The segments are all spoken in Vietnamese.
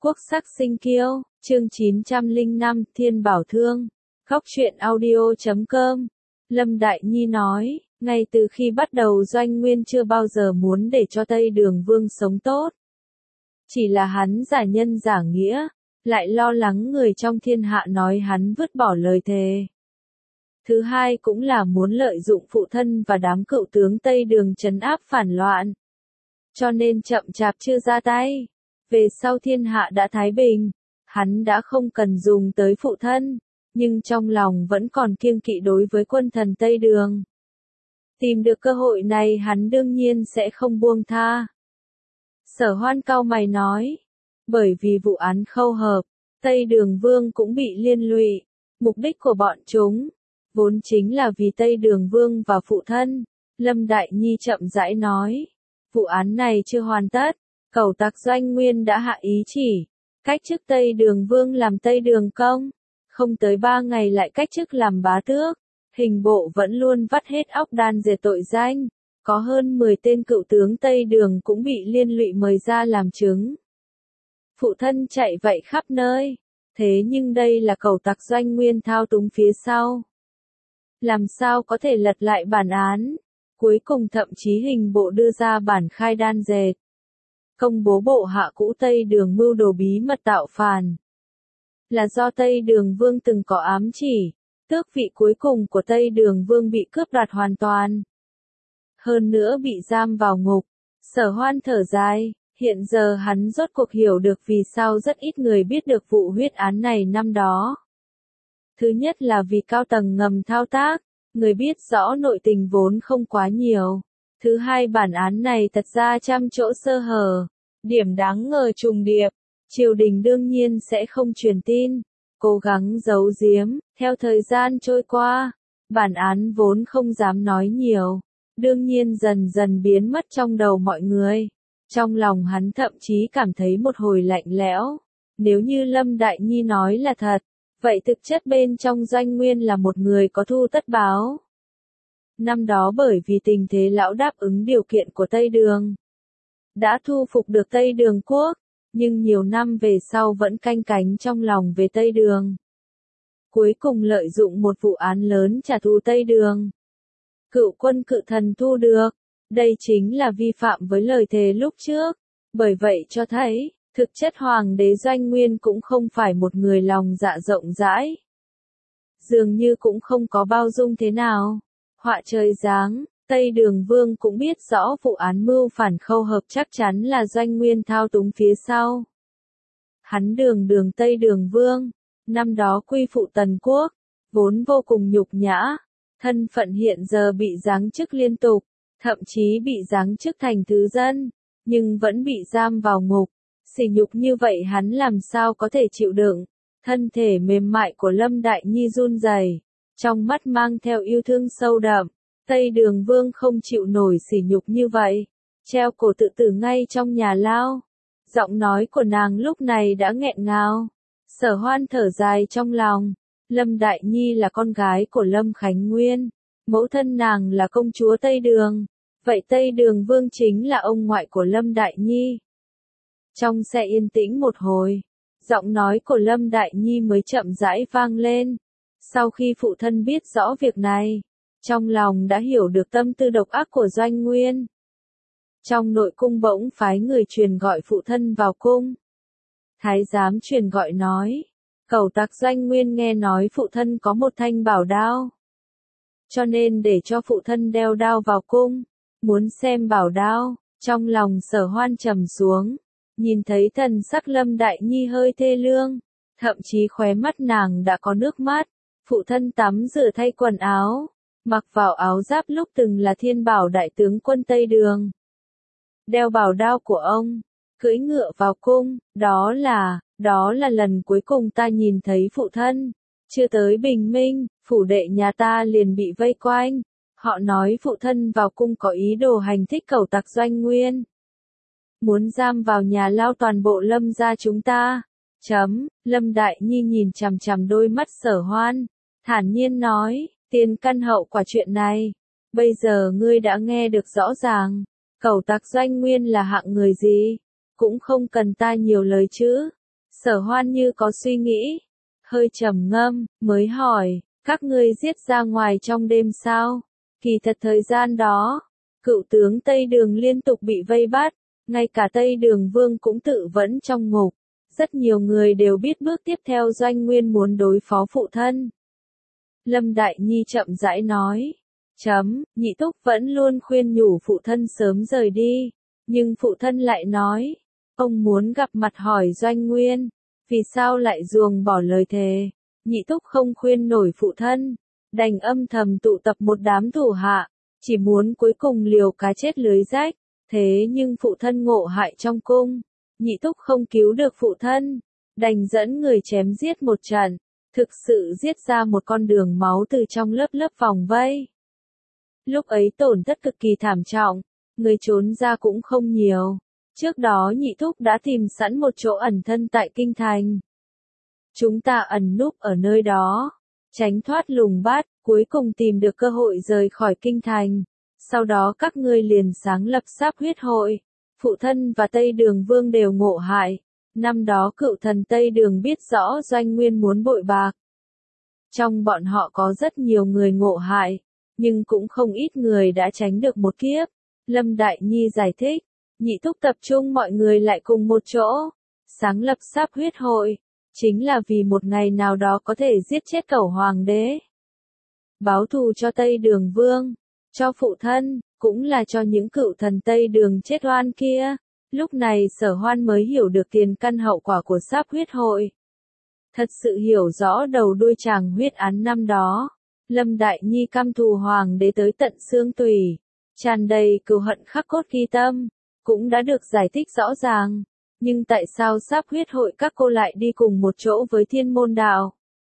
Quốc sắc sinh kiêu, chương 905, Thiên Bảo Thương. Góc truyện audio.com. Lâm Đại Nhi nói, ngay từ khi bắt đầu Doanh Nguyên chưa bao giờ muốn để cho Tây Đường Vương sống tốt. Chỉ là hắn giả nhân giả nghĩa, lại lo lắng người trong thiên hạ nói hắn vứt bỏ lời thề. Thứ hai cũng là muốn lợi dụng phụ thân và đám cựu tướng Tây Đường trấn áp phản loạn. Cho nên chậm chạp chưa ra tay. Về sau thiên hạ đã thái bình, hắn đã không cần dùng tới phụ thân, nhưng trong lòng vẫn còn kiêng kỵ đối với quân thần Tây Đường. Tìm được cơ hội này hắn đương nhiên sẽ không buông tha. Sở Hoan cau mày nói, bởi vì vụ án Khâu Hợp, Tây Đường Vương cũng bị liên lụy, mục đích của bọn chúng, vốn chính là vì Tây Đường Vương và phụ thân. Lâm Đại Nhi chậm rãi nói, vụ án này chưa hoàn tất. Cẩu tặc Doanh Nguyên đã hạ ý chỉ, cách chức Tây Đường Vương làm Tây Đường Công, không tới 3 ngày lại cách chức làm bá tước, hình bộ vẫn luôn vắt hết óc đan dệt tội danh, có hơn 10 tên cựu tướng Tây Đường cũng bị liên lụy mời ra làm chứng. Phụ thân chạy vậy khắp nơi, thế nhưng đây là cẩu tặc Doanh Nguyên thao túng phía sau. Làm sao có thể lật lại bản án, cuối cùng thậm chí hình bộ đưa ra bản khai đan dệt. Công bố bộ hạ cũ Tây Đường mưu đồ bí mật tạo phản. Là do Tây Đường Vương từng có ám chỉ, tước vị cuối cùng của Tây Đường Vương bị cướp đoạt hoàn toàn. Hơn nữa bị giam vào ngục. Sở Hoan thở dài, hiện giờ hắn rốt cuộc hiểu được vì sao rất ít người biết được vụ huyết án này năm đó. Thứ nhất là vì cao tầng ngầm thao tác, người biết rõ nội tình vốn không quá nhiều. Thứ hai bản án này thật ra trăm chỗ sơ hở, điểm đáng ngờ trùng điệp, triều đình đương nhiên sẽ không truyền tin, cố gắng giấu giếm. Theo thời gian trôi qua, bản án vốn không dám nói nhiều, đương nhiên dần dần biến mất trong đầu mọi người. Trong lòng hắn thậm chí cảm thấy một hồi lạnh lẽo, nếu như Lâm Đại Nhi nói là thật, vậy thực chất bên trong Doanh Nguyên là một người có thu tất báo. Năm đó bởi vì tình thế lão đáp ứng điều kiện của Tây Đường, đã thu phục được Tây Đường quốc, nhưng nhiều năm về sau vẫn canh cánh trong lòng về Tây Đường. Cuối cùng lợi dụng một vụ án lớn trả thù Tây Đường. Cựu quân cự thần thu được, đây chính là vi phạm với lời thề lúc trước, bởi vậy cho thấy, thực chất Hoàng đế Doanh Nguyên cũng không phải một người lòng dạ rộng rãi. Dường như cũng không có bao dung thế nào. Họa trời giáng, Tây Đường Vương cũng biết rõ vụ án mưu phản Khâu Hợp chắc chắn là Doanh Nguyên thao túng phía sau. Hắn đường Tây Đường Vương, năm đó quy phụ Tần Quốc, vốn vô cùng nhục nhã, thân phận hiện giờ bị giáng chức liên tục, thậm chí bị giáng chức thành thứ dân, nhưng vẫn bị giam vào ngục. Sỉ nhục như vậy hắn làm sao có thể chịu đựng. Thân thể mềm mại của Lâm Đại Nhi run rẩy, trong mắt mang theo yêu thương sâu đậm. Tây Đường Vương không chịu nổi sỉ nhục như vậy, treo cổ tự tử ngay trong nhà lao. Giọng nói của nàng lúc này đã nghẹn ngào. Sở Hoan thở dài trong lòng. Lâm Đại Nhi là con gái của Lâm Khánh Nguyên, mẫu thân nàng là công chúa Tây Đường, vậy Tây Đường Vương chính là ông ngoại của Lâm Đại Nhi. Trong xe yên tĩnh một hồi, giọng nói của Lâm Đại Nhi mới chậm rãi vang lên. Sau khi phụ thân biết rõ việc này, trong lòng đã hiểu được tâm tư độc ác của Doanh Nguyên. Trong nội cung bỗng phái người truyền gọi phụ thân vào cung. Thái giám truyền gọi nói, cẩu tặc Doanh Nguyên nghe nói phụ thân có một thanh bảo đao, cho nên để cho phụ thân đeo đao vào cung, muốn xem bảo đao. Trong lòng Sở Hoan trầm xuống, nhìn thấy thần sắc Lâm Đại Nhi hơi thê lương, thậm chí khóe mắt nàng đã có nước mắt. Phụ thân tắm rửa thay quần áo, mặc vào áo giáp lúc từng là Thiên Bảo đại tướng quân Tây Đường, đeo bảo đao của ông, cưỡi ngựa vào cung. Đó là lần cuối cùng ta nhìn thấy phụ thân. Chưa tới bình minh, phủ đệ nhà ta liền bị vây quanh. Họ nói phụ thân vào cung có ý đồ hành thích cẩu tặc Doanh Nguyên, muốn giam vào nhà lao toàn bộ Lâm gia chúng ta. Lâm Đại Nhi nhìn chằm chằm đôi mắt Sở Hoan, thản nhiên nói, tiền căn hậu quả chuyện này, bây giờ ngươi đã nghe được rõ ràng. Cẩu tặc Doanh Nguyên là hạng người gì, cũng không cần ta nhiều lời chứ. Sở Hoan như có suy nghĩ, hơi trầm ngâm, mới hỏi, các ngươi giết ra ngoài trong đêm sao? Kỳ thật thời gian đó, cựu tướng Tây Đường liên tục bị vây bắt, ngay cả Tây Đường Vương cũng tự vẫn trong ngục. Rất nhiều người đều biết bước tiếp theo Doanh Nguyên muốn đối phó phụ thân. Lâm Đại Nhi chậm rãi nói. Nhị Thúc vẫn luôn khuyên nhủ phụ thân sớm rời đi. Nhưng phụ thân lại nói. Ông muốn gặp mặt hỏi Doanh Nguyên. Vì sao lại ruồng bỏ lời thề. Nhị Thúc không khuyên nổi phụ thân. Đành âm thầm tụ tập một đám thủ hạ. Chỉ muốn cuối cùng liều cá chết lưới rách. Thế nhưng phụ thân ngộ hại trong cung. Nhị Thúc không cứu được phụ thân. Đành dẫn người chém giết một trận. Thực sự giết ra một con đường máu từ trong lớp lớp vòng vây. Lúc ấy tổn thất cực kỳ thảm trọng. Người trốn ra cũng không nhiều. Trước đó Nhị Thúc đã tìm sẵn một chỗ ẩn thân tại kinh thành. Chúng ta ẩn núp ở nơi đó. Tránh thoát lùng bắt, cuối cùng tìm được cơ hội rời khỏi kinh thành. Sau đó các ngươi liền sáng lập Sáp Huyết Hội. Phụ thân và Tây Đường Vương đều ngộ hại. Năm đó cựu thần Tây Đường biết rõ Doanh Nguyên muốn bội bạc. Trong bọn họ có rất nhiều người ngộ hại, nhưng cũng không ít người đã tránh được một kiếp. Lâm Đại Nhi giải thích, Nhị Thúc tập trung mọi người lại cùng một chỗ, sáng lập Sáp Huyết Hội, chính là vì một ngày nào đó có thể giết chết Cẩu Hoàng đế. Báo thù cho Tây Đường Vương, cho phụ thân, cũng là cho những cựu thần Tây Đường chết oan kia. Lúc này Sở Hoan mới hiểu được tiền căn hậu quả của Sáp Huyết Hội. Thật sự hiểu rõ đầu đuôi chàng huyết án năm đó. Lâm Đại Nhi căm thù Hoàng đế tới tận xương tủy, tràn đầy cừu hận khắc cốt ghi tâm, cũng đã được giải thích rõ ràng. Nhưng tại sao Sáp Huyết Hội các cô lại đi cùng một chỗ với Thiên Môn Đạo?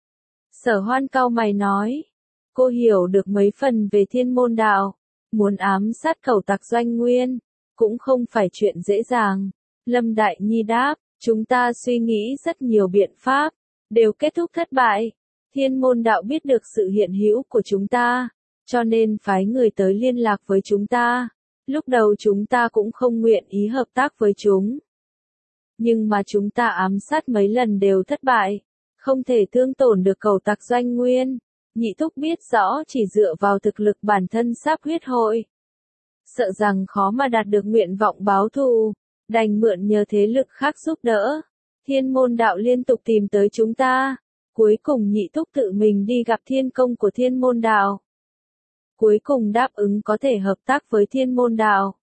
Sở Hoan cau mày nói, cô hiểu được mấy phần về Thiên Môn Đạo, muốn ám sát Cẩu tặc Doanh Nguyên, cũng không phải chuyện dễ dàng. Lâm Đại Nhi đáp, chúng ta suy nghĩ rất nhiều biện pháp, đều kết thúc thất bại. Thiên Môn Đạo biết được sự hiện hữu của chúng ta, cho nên phái người tới liên lạc với chúng ta. Lúc đầu chúng ta cũng không nguyện ý hợp tác với chúng. Nhưng mà chúng ta ám sát mấy lần đều thất bại, không thể thương tổn được Cẩu tặc Doanh Nguyên. Nhị Thúc biết rõ chỉ dựa vào thực lực bản thân Sáp Huyết Hội, sợ rằng khó mà đạt được nguyện vọng báo thù, đành mượn nhờ thế lực khác giúp đỡ. Thiên Môn Đạo liên tục tìm tới chúng ta, cuối cùng Nhị Thúc tự mình đi gặp thiên công của Thiên Môn Đạo. Cuối cùng đáp ứng có thể hợp tác với Thiên Môn Đạo.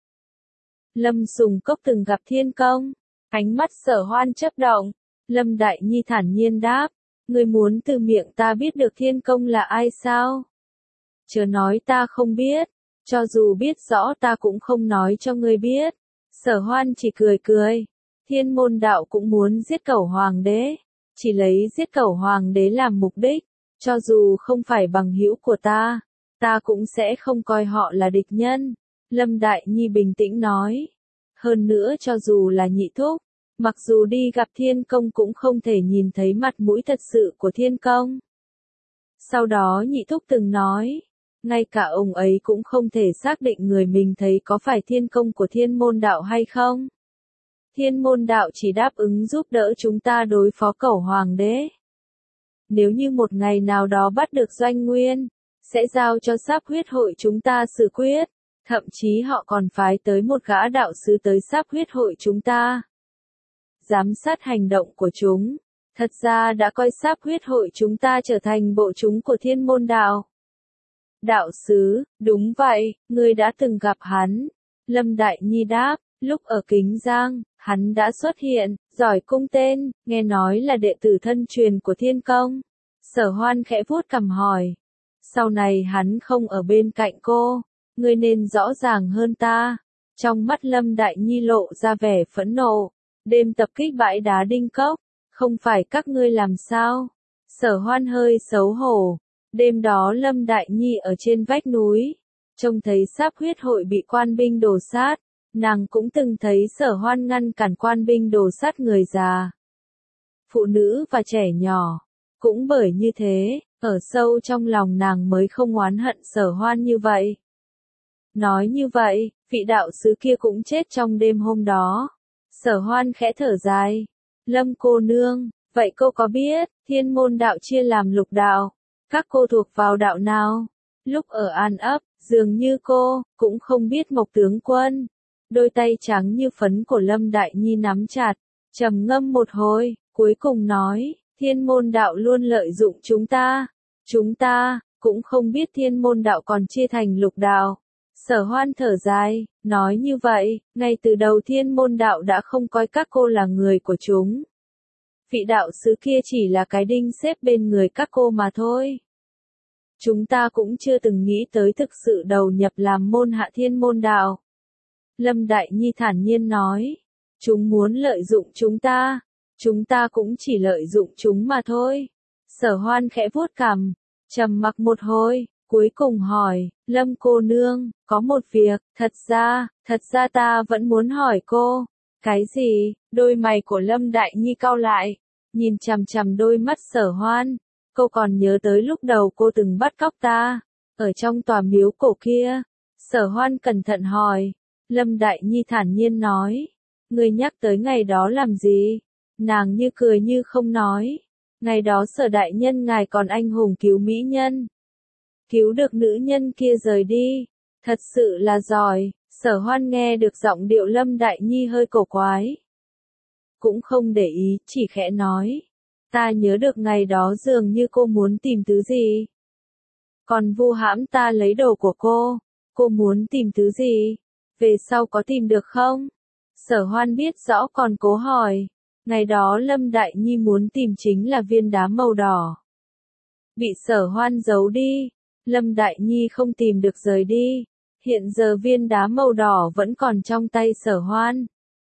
Lâm Sùng Cốc từng gặp thiên công, ánh mắt Sở Hoan chớp động. Lâm Đại Nhi thản nhiên đáp, người muốn từ miệng ta biết được thiên công là ai sao? Chớ nói ta không biết, cho dù biết rõ ta cũng không nói cho ngươi biết. Sở Hoan chỉ cười cười. Thiên Môn Đạo cũng muốn giết Cẩu Hoàng đế, chỉ lấy giết Cẩu Hoàng đế làm mục đích, cho dù không phải bằng hữu của ta cũng sẽ không coi họ là địch nhân. Lâm Đại Nhi bình tĩnh nói. Hơn nữa cho dù là Nhị Thúc, mặc dù đi gặp thiên công cũng không thể nhìn thấy mặt mũi thật sự của thiên công. Sau đó Nhị Thúc từng nói, ngay cả ông ấy cũng không thể xác định người mình thấy có phải thiên công của Thiên Môn Đạo hay không. Thiên Môn Đạo chỉ đáp ứng giúp đỡ chúng ta đối phó Cẩu Hoàng đế. Nếu như một ngày nào đó bắt được Doanh Nguyên, sẽ giao cho Sáp Huyết Hội chúng ta xử quyết. Thậm chí họ còn phái tới một gã đạo sứ tới Sáp Huyết Hội chúng ta, giám sát hành động của chúng. Thật ra đã coi Sáp Huyết Hội chúng ta trở thành bộ chúng của Thiên Môn Đạo. Đạo sứ, đúng vậy, ngươi đã từng gặp hắn. Lâm Đại Nhi đáp, lúc ở Kính Giang, hắn đã xuất hiện, giỏi cung tên, nghe nói là đệ tử thân truyền của Thiên Công. Sở Hoan khẽ vuốt cằm hỏi, sau này hắn không ở bên cạnh cô, ngươi nên rõ ràng hơn ta. Trong mắt Lâm Đại Nhi lộ ra vẻ phẫn nộ, đêm tập kích bãi đá Đinh Cốc, không phải các ngươi làm sao? Sở Hoan hơi xấu hổ. Đêm đó Lâm Đại Nhi ở trên vách núi, trông thấy Sáp Huyết Hội bị quan binh đổ sát, nàng cũng từng thấy Sở Hoan ngăn cản quan binh đổ sát người già, phụ nữ và trẻ nhỏ. Cũng bởi như thế, ở sâu trong lòng nàng mới không oán hận Sở Hoan như vậy. Nói như vậy, vị đạo sứ kia cũng chết trong đêm hôm đó. Sở Hoan khẽ thở dài. Lâm cô nương, vậy cô có biết, thiên môn đạo chia làm lục đạo, các cô thuộc vào đạo nào? Lúc ở An ấp, dường như cô, cũng không biết Mộc tướng quân. Đôi tay trắng như phấn của Lâm Đại Nhi nắm chặt, trầm ngâm một hồi, cuối cùng nói, thiên môn đạo luôn lợi dụng chúng ta, cũng không biết thiên môn đạo còn chia thành lục đạo. Sở Hoan thở dài, nói như vậy, ngay từ đầu thiên môn đạo đã không coi các cô là người của chúng. Vị đạo sứ kia chỉ là cái đinh xếp bên người các cô mà thôi. Chúng ta cũng chưa từng nghĩ tới thực sự đầu nhập làm môn hạ thiên môn đạo. Lâm Đại Nhi thản nhiên nói, chúng muốn lợi dụng chúng ta cũng chỉ lợi dụng chúng mà thôi. Sở Hoan khẽ vuốt cằm, trầm mặc một hồi, cuối cùng hỏi, Lâm cô nương, có một việc, thật ra ta vẫn muốn hỏi cô. Cái gì? Đôi mày của Lâm Đại Nhi cau lại, nhìn chằm chằm đôi mắt Sở Hoan. Cô còn nhớ tới lúc đầu cô từng bắt cóc ta, ở trong tòa miếu cổ kia. Sở Hoan cẩn thận hỏi. Lâm Đại Nhi thản nhiên nói, ngươi nhắc tới ngày đó làm gì? Nàng như cười như không nói. Ngày đó Sở đại nhân ngài còn anh hùng cứu mỹ nhân, cứu được nữ nhân kia rời đi, thật sự là giỏi. Sở Hoan nghe được giọng điệu Lâm Đại Nhi hơi cổ quái, cũng không để ý, chỉ khẽ nói, ta nhớ được ngày đó dường như cô muốn tìm thứ gì, còn vu hãm ta lấy đồ của cô muốn tìm thứ gì, về sau có tìm được không? Sở Hoan biết rõ còn cố hỏi. Ngày đó Lâm Đại Nhi muốn tìm chính là viên đá màu đỏ, bị Sở Hoan giấu đi. Lâm Đại Nhi không tìm được rời đi, hiện giờ viên đá màu đỏ vẫn còn trong tay Sở Hoan.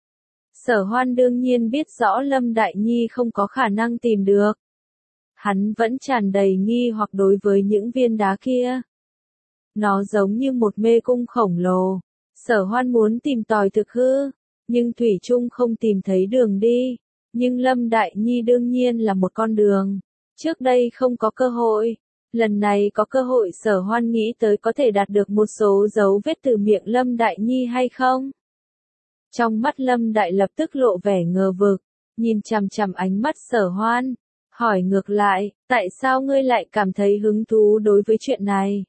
Sở Hoan đương nhiên biết rõ Lâm Đại Nhi không có khả năng tìm được. Hắn vẫn tràn đầy nghi hoặc đối với những viên đá kia. Nó giống như một mê cung khổng lồ. Sở Hoan muốn tìm tòi thực hư, nhưng thủy chung không tìm thấy đường đi. Nhưng Lâm Đại Nhi đương nhiên là một con đường. Trước đây không có cơ hội, lần này có cơ hội. Sở Hoan nghĩ tới có thể đạt được một số dấu vết từ miệng Lâm Đại Nhi hay không. Trong mắt Lâm Đại lập tức lộ vẻ ngờ vực, nhìn chằm chằm ánh mắt Sở Hoan, hỏi ngược lại, tại sao ngươi lại cảm thấy hứng thú đối với chuyện này?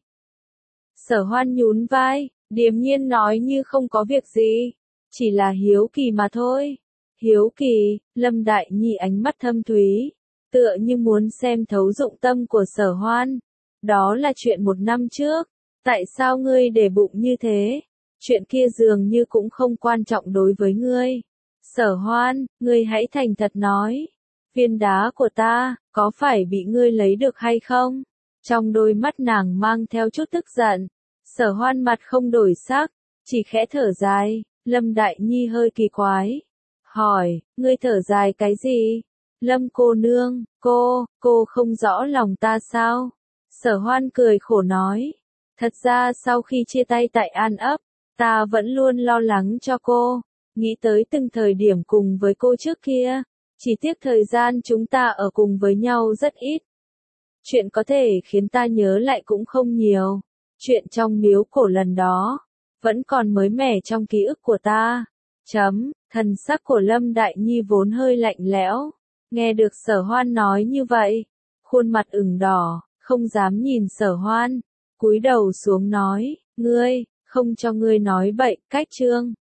Sở Hoan nhún vai, điềm nhiên nói như không có việc gì, chỉ là hiếu kỳ mà thôi. Hiếu kỳ? Lâm Đại Nhi ánh mắt thâm thúy, tựa như muốn xem thấu dụng tâm của Sở Hoan. Đó là chuyện 1 năm trước, tại sao ngươi để bụng như thế? Chuyện kia dường như cũng không quan trọng đối với ngươi. Sở Hoan, ngươi hãy thành thật nói, viên đá của ta, có phải bị ngươi lấy được hay không? Trong đôi mắt nàng mang theo chút tức giận. Sở Hoan mặt không đổi sắc, chỉ khẽ thở dài. Lâm Đại Nhi hơi kỳ quái, hỏi, ngươi thở dài cái gì? Lâm cô nương, cô không rõ lòng ta sao? Sở Hoan cười khổ nói, thật ra sau khi chia tay tại An ấp, ta vẫn luôn lo lắng cho cô, nghĩ tới từng thời điểm cùng với cô trước kia, chỉ tiếc thời gian chúng ta ở cùng với nhau rất ít. Chuyện có thể khiến ta nhớ lại cũng không nhiều, chuyện trong miếu cổ lần đó, vẫn còn mới mẻ trong ký ức của ta. Thần sắc của Lâm Đại Nhi vốn hơi lạnh lẽo, nghe được Sở Hoan nói như vậy, khuôn mặt ửng đỏ, không dám nhìn Sở Hoan, cúi đầu xuống nói, ngươi, không cho ngươi nói bậy, cách chương.